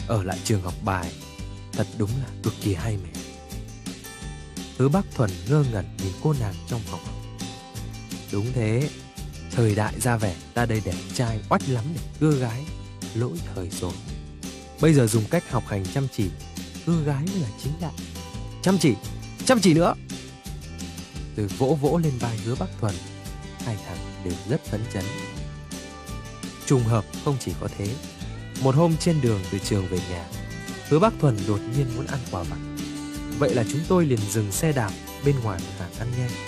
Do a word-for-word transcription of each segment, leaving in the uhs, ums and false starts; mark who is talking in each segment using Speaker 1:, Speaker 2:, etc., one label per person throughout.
Speaker 1: ở lại trường học bài. Thật đúng là cực kỳ hay mẹ. Hứa Bác Thuần ngơ ngẩn nhìn cô nàng trong phòng học. Đúng thế, thời đại ra vẻ ta đây đẹp trai oách lắm để cưa gái, lỗi thời rồi. Bây giờ dùng cách học hành chăm chỉ, cưa gái mới là chính đại. Chăm chỉ, chăm chỉ nữa. Tôi vỗ vỗ lên vai Hứa Bác Thuần. Hai thằng đều rất phấn chấn. Trùng hợp không chỉ có thế. Một hôm trên đường từ trường về nhà, Hứa Bác Thuần đột nhiên muốn ăn quả vặt. Vậy là chúng tôi liền dừng xe đạp bên ngoài một hàng ăn nhanh.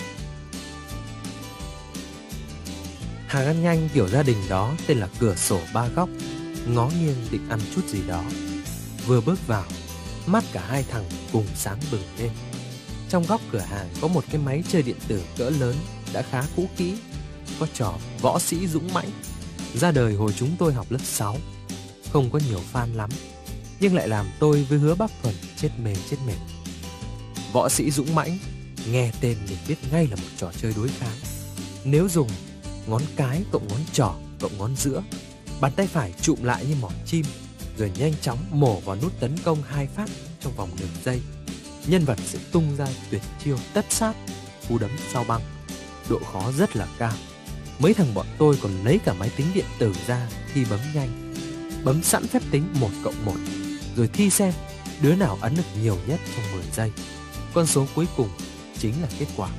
Speaker 1: Hàng ăn nhanh kiểu gia đình đó tên là Cửa Sổ Ba Góc. Ngó nghiêng định ăn chút gì đó. Vừa bước vào, mắt cả hai thằng cùng sáng bừng lên. Trong góc cửa hàng có một cái máy chơi điện tử cỡ lớn đã khá cũ kỹ. Có trò Võ Sĩ Dũng Mãnh, ra đời hồi chúng tôi học lớp sáu. Không có nhiều fan lắm, nhưng lại làm tôi với Hứa Bác Thuần chết mềm chết mệt. Võ Sĩ Dũng Mãnh, nghe tên mình biết ngay là một trò chơi đối kháng. Nếu dùng ngón cái cộng ngón trỏ cộng ngón giữa, bàn tay phải chụm lại như mỏ chim, rồi nhanh chóng mổ vào nút tấn công hai phát trong vòng đường giây. Nhân vật sẽ tung ra tuyệt chiêu tất sát, cú đấm sao băng. Độ khó rất là cao. Mấy thằng bọn tôi còn lấy cả máy tính điện tử ra thi bấm nhanh. Bấm sẵn phép tính một cộng một, rồi thi xem đứa nào ấn được nhiều nhất trong mười giây. Con số cuối cùng chính là kết quả.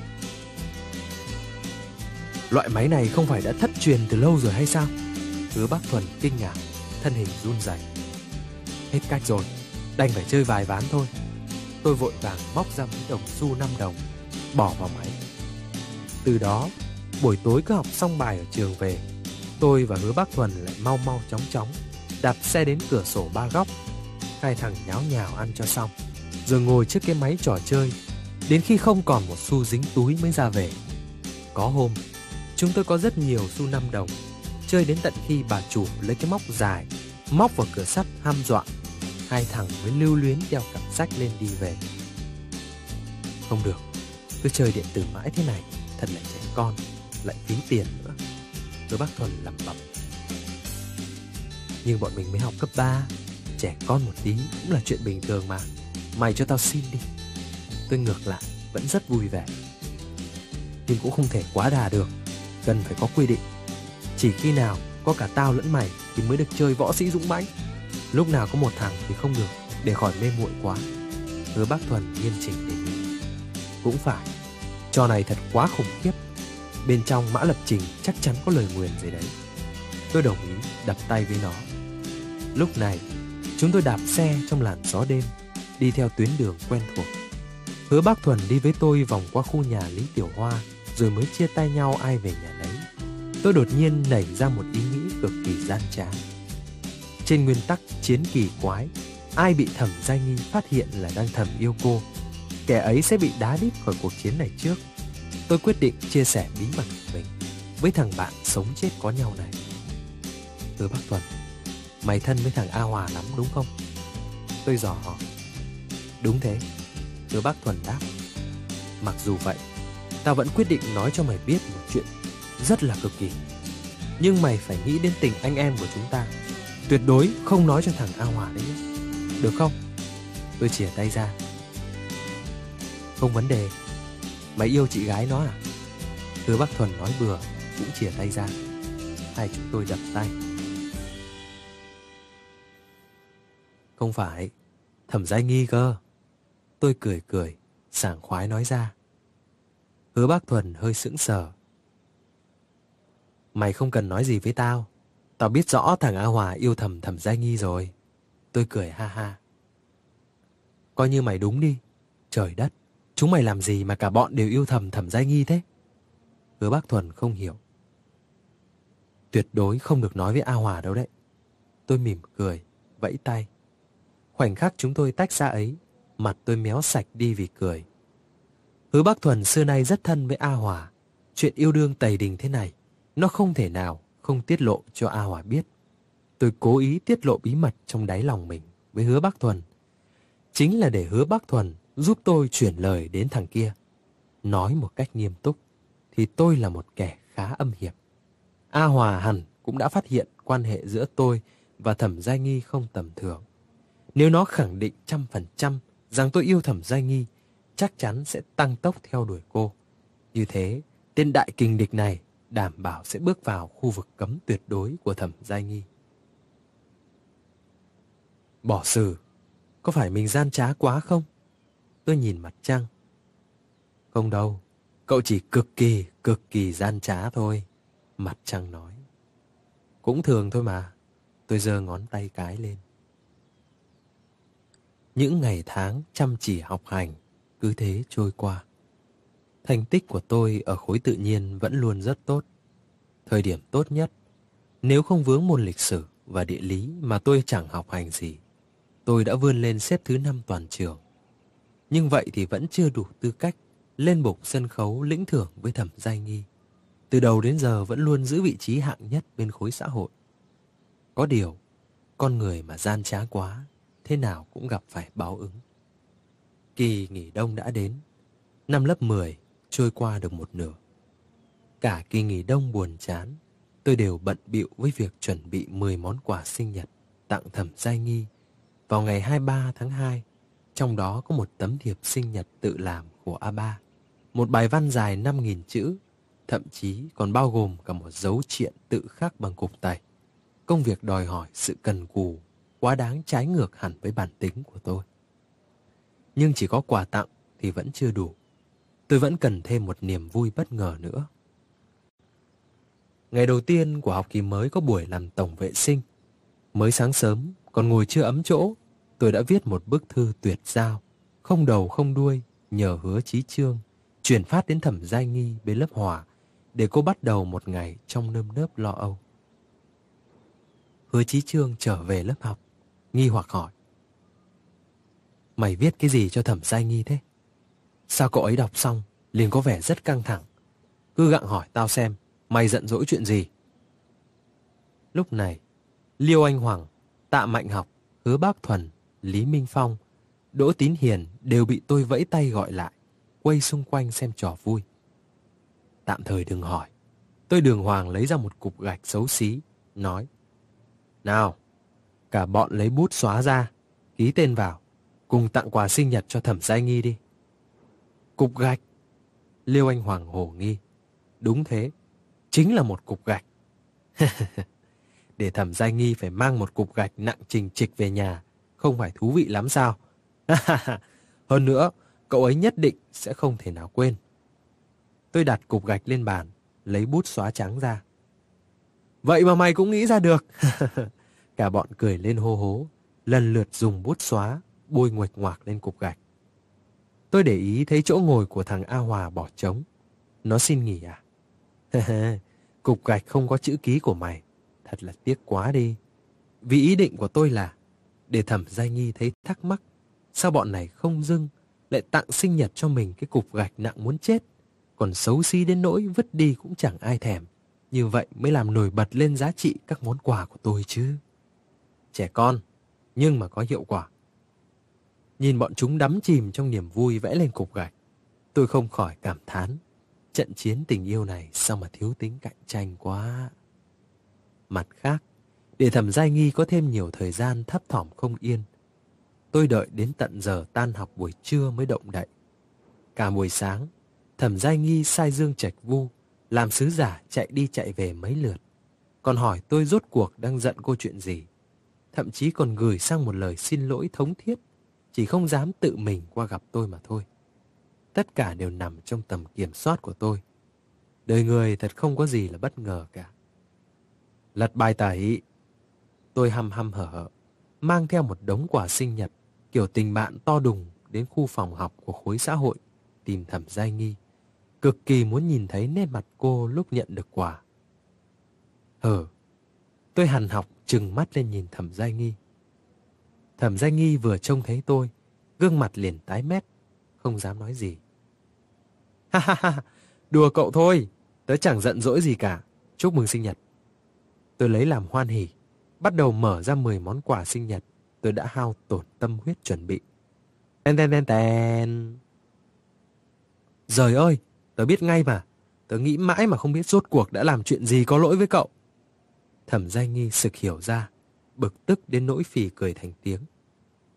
Speaker 1: Loại máy này không phải đã thất truyền từ lâu rồi hay sao? Hứa Bác Thuần kinh ngạc, thân hình run rẩy. Hết cách rồi, đành phải chơi vài ván thôi. Tôi vội vàng móc ra mấy đồng xu năm đồng, bỏ vào máy. Từ đó, buổi tối cứ học xong bài ở trường về, tôi và Hứa Bác Thuần lại mau mau chóng chóng đạp xe đến Cửa Sổ Ba Góc. Hai thằng nháo nhào ăn cho xong, rồi ngồi trước cái máy trò chơi đến khi không còn một xu dính túi mới ra về. Có hôm, chúng tôi có rất nhiều xu năm đồng, chơi đến tận khi bà chủ lấy cái móc dài móc vào cửa sắt hăm dọa. Hai thằng mới lưu luyến đeo cặp sách lên đi về. Không được, cứ chơi điện tử mãi thế này thật là trẻ con, lại phí tiền nữa. Hứa Bác Thuần lẩm bẩm. Nhưng bọn mình mới học cấp ba, trẻ con một tí cũng là chuyện bình thường mà. Mày cho tao xin đi. Tôi ngược lại vẫn rất vui vẻ. Nhưng cũng không thể quá đà được, cần phải có quy định. Chỉ khi nào có cả tao lẫn mày thì mới được chơi Võ Sĩ Dũng Mãnh. Lúc nào có một thằng thì không được, để khỏi mê muội quá. Hứa Bác Thuần nghiêm chỉnh đề nghị. Cũng phải, trò này thật quá khủng khiếp. Bên trong mã lập trình chắc chắn có lời nguyền gì đấy. Tôi đồng ý đập tay với nó. Lúc này chúng tôi đạp xe trong làn gió đêm, đi theo tuyến đường quen thuộc. Hứa Bác Thuần đi với tôi vòng qua khu nhà Lý Tiểu Hoa, rồi mới chia tay nhau ai về nhà nấy. Tôi đột nhiên nảy ra một ý nghĩ cực kỳ gian trá. Trên nguyên tắc chiến kỳ quái, ai bị Thẩm Giai Nghi phát hiện là đang thầm yêu cô, kẻ ấy sẽ bị đá đít khỏi cuộc chiến này trước. Tôi quyết định chia sẻ bí mật của mình với thằng bạn sống chết có nhau này. Hứa Bác Thuần, mày thân với thằng A Hòa lắm đúng không? Tôi dò hỏi. Đúng thế, Hứa Bác Thuần đáp. Mặc dù vậy, tao vẫn quyết định nói cho mày biết một chuyện rất là cực kỳ. Nhưng mày phải nghĩ đến tình anh em của chúng ta. Tuyệt đối không nói cho thằng A Hòa đấy nhé. Được không? Tôi chìa tay ra. Không vấn đề. Mày yêu chị gái nó à? Hứa Bác Thuần nói bừa, cũng chìa tay ra. Hai chúng tôi đập tay. Không phải, Thẩm Giai Nghi cơ. Tôi cười cười, sảng khoái nói ra. Hứa Bác Thuần hơi sững sờ. Mày không cần nói gì với tao. Tao biết rõ thằng A Hòa yêu thầm Thẩm Giai Nghi rồi. Tôi cười ha ha. Coi như mày đúng đi. Trời đất, chúng mày làm gì mà cả bọn đều yêu thầm Thẩm Giai Nghi thế? Hứa Bác Thuần không hiểu. Tuyệt đối không được nói với A Hòa đâu đấy. Tôi mỉm cười, vẫy tay. Khoảnh khắc chúng tôi tách ra ấy, mặt tôi méo sạch đi vì cười. Hứa Bác Thuần xưa nay rất thân với A Hòa. Chuyện yêu đương tày đình thế này, nó không thể nào không tiết lộ cho A Hòa biết. Tôi cố ý tiết lộ bí mật trong đáy lòng mình với Hứa Bác Thuần, chính là để Hứa Bác Thuần giúp tôi chuyển lời đến thằng kia. Nói một cách nghiêm túc thì tôi là một kẻ khá âm hiểm. A Hòa hẳn cũng đã phát hiện quan hệ giữa tôi và Thẩm Giai Nghi không tầm thường. Nếu nó khẳng định trăm phần trăm rằng tôi yêu Thẩm Giai Nghi, chắc chắn sẽ tăng tốc theo đuổi cô. Như thế, tên đại kình địch này đảm bảo sẽ bước vào khu vực cấm tuyệt đối của Thẩm Giai Nghi. Bỏ xử, có phải mình gian trá quá không? Tôi nhìn mặt trăng. Không đâu, cậu chỉ cực kỳ, cực kỳ gian trá thôi. Mặt trăng nói. Cũng thường thôi mà. Tôi giơ ngón tay cái lên. Những ngày tháng chăm chỉ học hành cứ thế trôi qua. Thành tích của tôi ở khối tự nhiên vẫn luôn rất tốt. Thời điểm tốt nhất, nếu không vướng môn lịch sử và địa lý mà tôi chẳng học hành gì, tôi đã vươn lên xếp thứ năm toàn trường. Nhưng vậy thì vẫn chưa đủ tư cách lên bục sân khấu lĩnh thưởng với Thẩm Giai Nghi. Từ đầu đến giờ vẫn luôn giữ vị trí hạng nhất bên khối xã hội. Có điều, con người mà gian trá quá, thế nào cũng gặp phải báo ứng. Kỳ nghỉ đông đã đến. Năm lớp mười trôi qua được một nửa. Cả kỳ nghỉ đông buồn chán, tôi đều bận bịu với việc chuẩn bị mười món quà sinh nhật tặng Thẩm Giai Nghi vào ngày hai mươi ba tháng hai. Trong đó có một tấm thiệp sinh nhật tự làm của a ba, một bài văn dài năm nghìn chữ, thậm chí còn bao gồm cả một dấu triện tự khắc bằng cục tẩy. Công việc đòi hỏi sự cần cù, quá đáng trái ngược hẳn với bản tính của tôi. Nhưng chỉ có quà tặng thì vẫn chưa đủ. Tôi vẫn cần thêm một niềm vui bất ngờ nữa. Ngày đầu tiên của học kỳ mới có buổi làm tổng vệ sinh. Mới sáng sớm, còn ngồi chưa ấm chỗ, tôi đã viết một bức thư tuyệt giao, không đầu không đuôi, nhờ Hứa Chí Chương, chuyển phát đến Thẩm Giai Nghi bên lớp Hòa, để cô bắt đầu một ngày trong nơm nớp lo âu. Hứa Chí Chương trở về lớp học, nghi hoặc hỏi. Mày viết cái gì cho Thẩm Giai Nghi thế? Sao cậu ấy đọc xong, liền có vẻ rất căng thẳng. Cứ gặng hỏi tao xem, mày giận dỗi chuyện gì? Lúc này, Liêu Anh Hoàng, Tạ Mạnh Học, Hứa Bác Thuần, Lý Minh Phong, Đỗ Tín Hiền đều bị tôi vẫy tay gọi lại, quay xung quanh xem trò vui. Tạm thời đừng hỏi. Tôi đường hoàng lấy ra một cục gạch xấu xí, nói. Nào, cả bọn lấy bút xóa ra, ký tên vào, cùng tặng quà sinh nhật cho Thẩm Giai Nghi đi. Cục gạch? Liêu Anh Hoàng hồ nghi. Đúng thế, chính là một cục gạch. Để Thẩm Giai Nghi phải mang một cục gạch nặng trình trịch về nhà, không phải thú vị lắm sao? Hơn nữa, cậu ấy nhất định sẽ không thể nào quên. Tôi đặt cục gạch lên bàn, lấy bút xóa trắng ra. Vậy mà mày cũng nghĩ ra được. Cả bọn cười lên hô hố, lần lượt dùng bút xóa, bôi nguệch ngoạc lên cục gạch. Tôi để ý thấy chỗ ngồi của thằng A Hòa bỏ trống. Nó xin nghỉ à? Cục gạch không có chữ ký của mày. Thật là tiếc quá đi. Vì ý định của tôi là để Thẩm Giai Nghi thấy thắc mắc, sao bọn này không dưng lại tặng sinh nhật cho mình cái cục gạch nặng muốn chết, còn xấu xí đến nỗi vứt đi cũng chẳng ai thèm. Như vậy mới làm nổi bật lên giá trị các món quà của tôi chứ. Trẻ con, nhưng mà có hiệu quả. Nhìn bọn chúng đắm chìm trong niềm vui vẽ lên cục gạch, tôi không khỏi cảm thán. Trận chiến tình yêu này sao mà thiếu tính cạnh tranh quá. Mặt khác, để Thẩm Giai Nghi có thêm nhiều thời gian thấp thỏm không yên, tôi đợi đến tận giờ tan học buổi trưa mới động đậy. Cả buổi sáng, Thẩm Giai Nghi sai Dương Trạch Vu làm sứ giả chạy đi chạy về mấy lượt, còn hỏi tôi rốt cuộc đang giận cô chuyện gì. Thậm chí còn gửi sang một lời xin lỗi thống thiết, chỉ không dám tự mình qua gặp tôi mà thôi. Tất cả đều nằm trong tầm kiểm soát của tôi. Đời người thật không có gì là bất ngờ cả. Lật bài tẩy. Tôi hăm hăm hở hở, mang theo một đống quà sinh nhật kiểu tình bạn to đùng đến khu phòng học của khối xã hội tìm Thẩm Giai Nghi, cực kỳ muốn nhìn thấy nét mặt cô lúc nhận được quà. Hờ, tôi hằn học trừng mắt lên nhìn Thẩm Giai Nghi. Thẩm Giai Nghi vừa trông thấy tôi, gương mặt liền tái mét, không dám nói gì. Ha ha ha, đùa cậu thôi, tớ chẳng giận dỗi gì cả, chúc mừng sinh nhật. Tôi lấy làm hoan hỉ, bắt đầu mở ra mười món quà sinh nhật tôi đã hao tổn tâm huyết chuẩn bị. Ten ten ten ten. Giời ơi, tớ biết ngay mà, tớ nghĩ mãi mà không biết rốt cuộc đã làm chuyện gì có lỗi với cậu. Thẩm Giai Nghi sực hiểu ra, bực tức đến nỗi phì cười thành tiếng.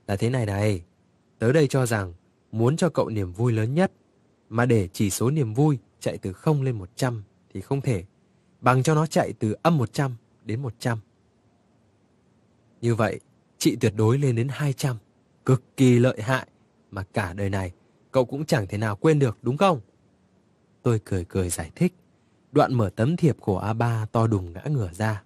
Speaker 1: Là thế này này, tớ đây cho rằng muốn cho cậu niềm vui lớn nhất, mà để chỉ số niềm vui chạy từ không lên một trăm thì không thể, bằng cho nó chạy từ âm một trăm đến một trăm. Như vậy, chị tuyệt đối lên đến hai trăm, cực kỳ lợi hại, mà cả đời này cậu cũng chẳng thể nào quên được, đúng không? Tôi cười cười giải thích, đoạn mở tấm thiệp của a ba to đùng ngã ngửa ra.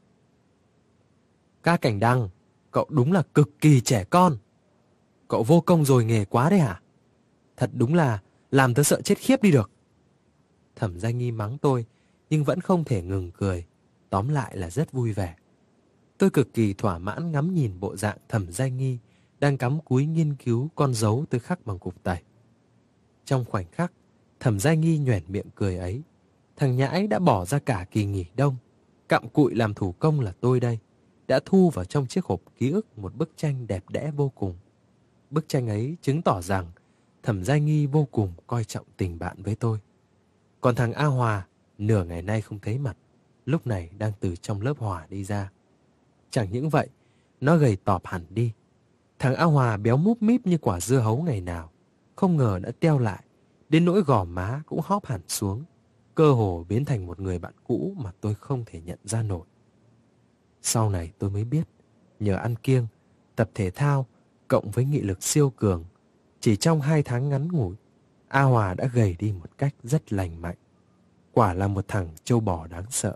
Speaker 1: Ca Cảnh Đăng, cậu đúng là cực kỳ trẻ con. Cậu vô công rồi nghề quá đấy hả? Thật đúng là làm tớ sợ chết khiếp đi được. Thẩm Gia Nghi mắng tôi, nhưng vẫn không thể ngừng cười. Tóm lại là rất vui vẻ. Tôi cực kỳ thỏa mãn ngắm nhìn bộ dạng Thẩm Gia Nghi đang cắm cúi nghiên cứu con dấu tôi khắc bằng cục tẩy. Trong khoảnh khắc, Thẩm Gia Nghi nhoẻn miệng cười ấy, thằng nhãi đã bỏ ra cả kỳ nghỉ đông, cặm cụi làm thủ công là tôi đây, đã thu vào trong chiếc hộp ký ức một bức tranh đẹp đẽ vô cùng. Bức tranh ấy chứng tỏ rằng Thẩm Gia Nghi vô cùng coi trọng tình bạn với tôi. Còn thằng A Hòa, nửa ngày nay không thấy mặt, lúc này đang từ trong lớp hỏa đi ra. Chẳng những vậy, nó gầy tọp hẳn đi. Thằng A Hòa béo múp míp như quả dưa hấu ngày nào, không ngờ đã teo lại, đến nỗi gò má cũng hóp hẳn xuống, cơ hồ biến thành một người bạn cũ mà tôi không thể nhận ra nổi. Sau này tôi mới biết, nhờ ăn kiêng, tập thể thao, cộng với nghị lực siêu cường, chỉ trong hai tháng ngắn ngủi, A Hòa đã gầy đi một cách rất lành mạnh. Quả là một thằng trâu bò đáng sợ.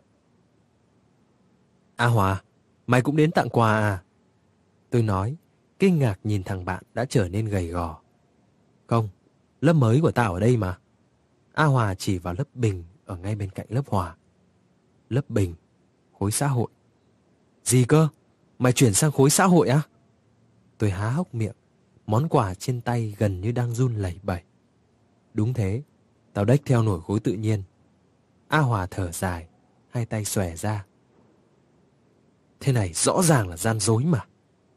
Speaker 1: A Hòa, mày cũng đến tặng quà à? Tôi nói, kinh ngạc nhìn thằng bạn đã trở nên gầy gò. Không, lớp mới của tao ở đây mà. A Hòa chỉ vào lớp Bình ở ngay bên cạnh lớp Hòa. Lớp Bình, khối xã hội. Gì cơ? Mày chuyển sang khối xã hội á? Tôi há hốc miệng, món quà trên tay gần như đang run lẩy bẩy. Đúng thế, tao đếch theo nổi khối tự nhiên. A Hòa thở dài, hai tay xòe ra. Thế này rõ ràng là gian dối mà.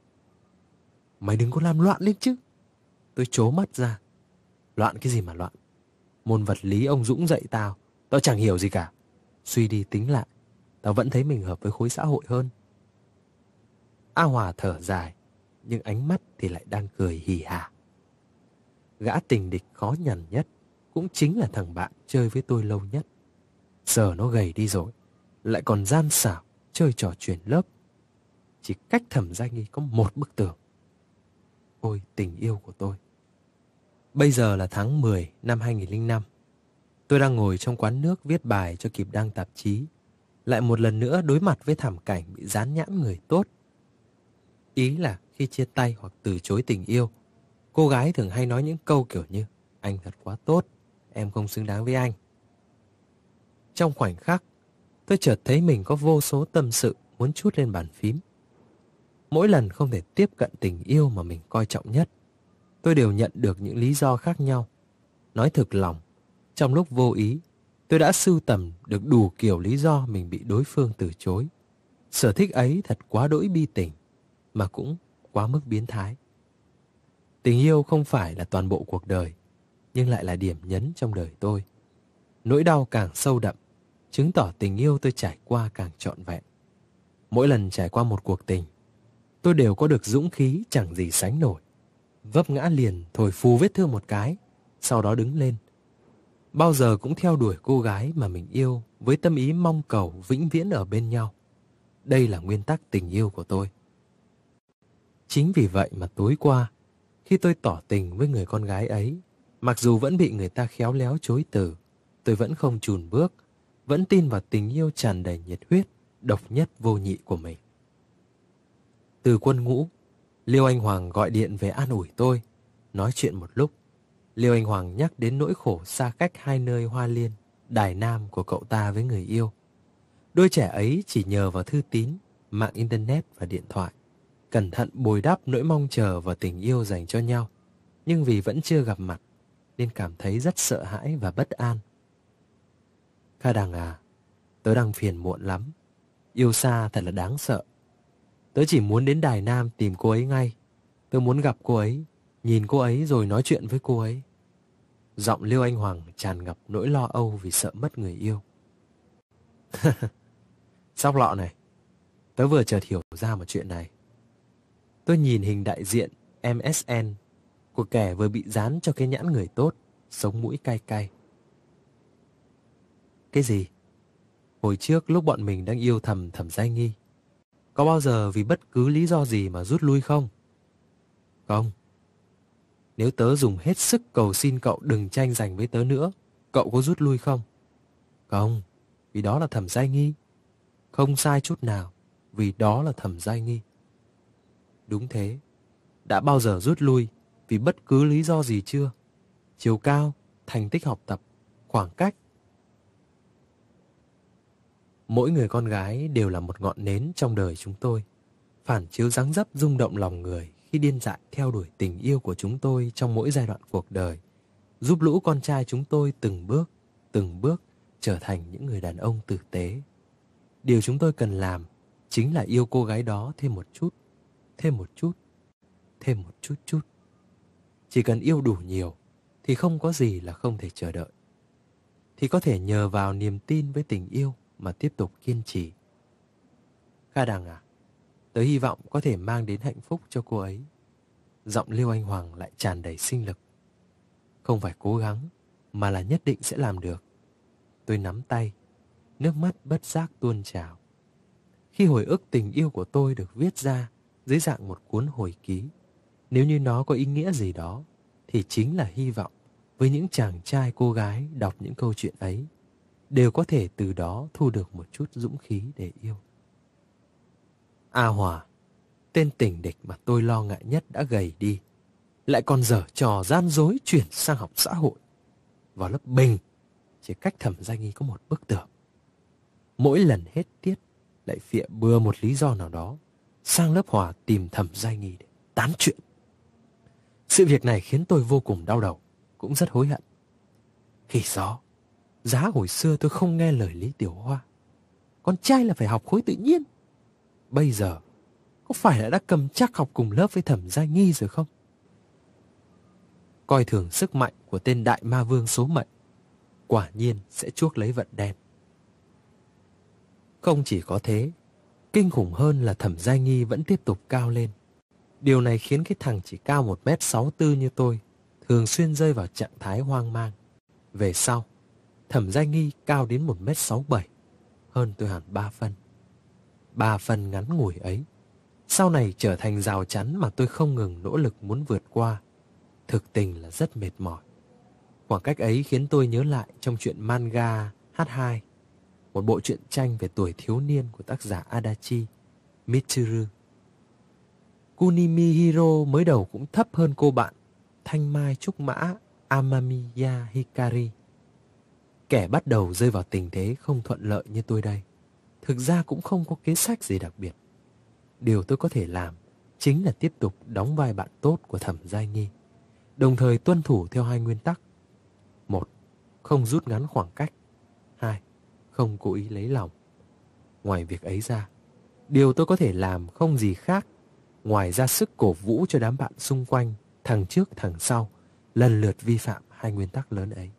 Speaker 1: Mày đừng có làm loạn lên chứ. Tôi trố mắt ra. Loạn cái gì mà loạn? Môn vật lý ông Dũng dạy tao, tao chẳng hiểu gì cả. Suy đi tính lại, tao vẫn thấy mình hợp với khối xã hội hơn. A Hòa thở dài, nhưng ánh mắt thì lại đang cười hì hà. Gã tình địch khó nhằn nhất cũng chính là thằng bạn chơi với tôi lâu nhất. Giờ nó gầy đi rồi, lại còn gian xảo chơi trò chuyển lớp. Chỉ cách Thẩm Gia Nghi có một bức tường. Ôi tình yêu của tôi. Bây giờ là tháng mười năm hai nghìn không trăm lẻ năm. Tôi đang ngồi trong quán nước viết bài cho kịp đăng tạp chí, lại một lần nữa đối mặt với thảm cảnh bị dán nhãn người tốt. Ý là khi chia tay hoặc từ chối tình yêu, cô gái thường hay nói những câu kiểu như anh thật quá tốt, em không xứng đáng với anh. Trong khoảnh khắc, tôi chợt thấy mình có vô số tâm sự muốn trút lên bàn phím. Mỗi lần không thể tiếp cận tình yêu mà mình coi trọng nhất, tôi đều nhận được những lý do khác nhau. Nói thực lòng, trong lúc vô ý, tôi đã sưu tầm được đủ kiểu lý do mình bị đối phương từ chối. Sở thích ấy thật quá đỗi bi tình, mà cũng quá mức biến thái. Tình yêu không phải là toàn bộ cuộc đời, nhưng lại là điểm nhấn trong đời tôi. Nỗi đau càng sâu đậm, chứng tỏ tình yêu tôi trải qua càng trọn vẹn. Mỗi lần trải qua một cuộc tình, tôi đều có được dũng khí chẳng gì sánh nổi. Vấp ngã liền thổi phù vết thương một cái, sau đó đứng lên. Bao giờ cũng theo đuổi cô gái mà mình yêu với tâm ý mong cầu vĩnh viễn ở bên nhau. Đây là nguyên tắc tình yêu của tôi. Chính vì vậy mà tối qua, khi tôi tỏ tình với người con gái ấy, mặc dù vẫn bị người ta khéo léo chối từ, tôi vẫn không chùn bước, vẫn tin vào tình yêu tràn đầy nhiệt huyết, độc nhất vô nhị của mình. Từ quân ngũ, Liêu Anh Hoàng gọi điện về an ủi tôi. Nói chuyện một lúc, Liêu Anh Hoàng nhắc đến nỗi khổ xa cách hai nơi Hoa Liên, Đài Nam của cậu ta với người yêu. Đôi trẻ ấy chỉ nhờ vào thư tín, mạng internet và điện thoại, cẩn thận bồi đắp nỗi mong chờ và tình yêu dành cho nhau. Nhưng vì vẫn chưa gặp mặt, nên cảm thấy rất sợ hãi và bất an. Kha Đằng à, tớ đang phiền muộn lắm. Yêu xa thật là đáng sợ. Tớ chỉ muốn đến Đài Nam tìm cô ấy ngay. Tớ muốn gặp cô ấy, nhìn cô ấy rồi nói chuyện với cô ấy. Giọng Liêu Anh Hoàng tràn ngập nỗi lo âu vì sợ mất người yêu. Sóc lọ này, tớ vừa chợt hiểu ra một chuyện này. Tôi nhìn hình đại diện em ét en của kẻ vừa bị dán cho cái nhãn người tốt, sống mũi cay cay. Cái gì? Hồi trước lúc bọn mình đang yêu thầm Thẩm Giai Nghi, có bao giờ vì bất cứ lý do gì mà rút lui không? Không. Nếu tớ dùng hết sức cầu xin cậu đừng tranh giành với tớ nữa, cậu có rút lui không? Không, vì đó là Thẩm Giai Nghi. Không sai chút nào, vì đó là Thẩm Giai Nghi. Đúng thế, đã bao giờ rút lui vì bất cứ lý do gì chưa? Chiều cao, thành tích học tập, khoảng cách. Mỗi người con gái đều là một ngọn nến trong đời chúng tôi, phản chiếu dáng dấp rung động lòng người khi điên dại theo đuổi tình yêu của chúng tôi trong mỗi giai đoạn cuộc đời, giúp lũ con trai chúng tôi từng bước, từng bước trở thành những người đàn ông tử tế. Điều chúng tôi cần làm chính là yêu cô gái đó thêm một chút, thêm một chút, thêm một chút chút. Chỉ cần yêu đủ nhiều thì không có gì là không thể chờ đợi. Thì có thể nhờ vào niềm tin với tình yêu mà tiếp tục kiên trì. Kha Đằng à, tớ hy vọng có thể mang đến hạnh phúc cho cô ấy. Giọng Liêu Anh Hoàng lại tràn đầy sinh lực. Không phải cố gắng, mà là nhất định sẽ làm được. Tôi nắm tay, nước mắt bất giác tuôn trào. Khi hồi ức tình yêu của tôi được viết ra dưới dạng một cuốn hồi ký, nếu như nó có ý nghĩa gì đó, thì chính là hy vọng với những chàng trai cô gái đọc những câu chuyện ấy đều có thể từ đó thu được một chút dũng khí để yêu. A Hòa, tên tình địch mà tôi lo ngại nhất đã gầy đi, lại còn dở trò gian dối chuyển sang học xã hội. Vào lớp Bình, chỉ cách Thẩm Giai Nghi có một bức tường. Mỗi lần hết tiết lại phịa bừa một lý do nào đó sang lớp Hòa tìm Thẩm Giai Nghi để tán chuyện. Sự việc này khiến tôi vô cùng đau đầu, cũng rất hối hận. Khi đó, giá hồi xưa tôi không nghe lời Lý Tiểu Hoa. Con trai là phải học khối tự nhiên. Bây giờ, có phải là đã cầm chắc học cùng lớp với Thẩm Giai Nghi rồi không? Coi thường sức mạnh của tên đại ma vương số mệnh, quả nhiên sẽ chuốc lấy vận đen. Không chỉ có thế, kinh khủng hơn là Thẩm Giai Nghi vẫn tiếp tục cao lên. Điều này khiến cái thằng chỉ cao một mét sáu tư như tôi thường xuyên rơi vào trạng thái hoang mang. Về sau, Thẩm Giai Nghi cao đến một mét sáu bảy, hơn tôi hẳn ba phân. Ba phân ngắn ngủi ấy, sau này trở thành rào chắn mà tôi không ngừng nỗ lực muốn vượt qua. Thực tình là rất mệt mỏi. Khoảng cách ấy khiến tôi nhớ lại trong truyện manga H hai, một bộ truyện tranh về tuổi thiếu niên của tác giả Adachi Mitsuru. Kunimi Hiro mới đầu cũng thấp hơn cô bạn Thanh Mai Trúc Mã Amamiya Hikari. Kẻ bắt đầu rơi vào tình thế không thuận lợi như tôi đây, thực ra cũng không có kế sách gì đặc biệt. Điều tôi có thể làm chính là tiếp tục đóng vai bạn tốt của Thẩm Giai Nghi, đồng thời tuân thủ theo hai nguyên tắc. Một, không rút ngắn khoảng cách. Hai, không cố ý lấy lòng. Ngoài việc ấy ra, điều tôi có thể làm không gì khác ngoài ra sức cổ vũ cho đám bạn xung quanh, thằng trước thằng sau, lần lượt vi phạm hai nguyên tắc lớn ấy.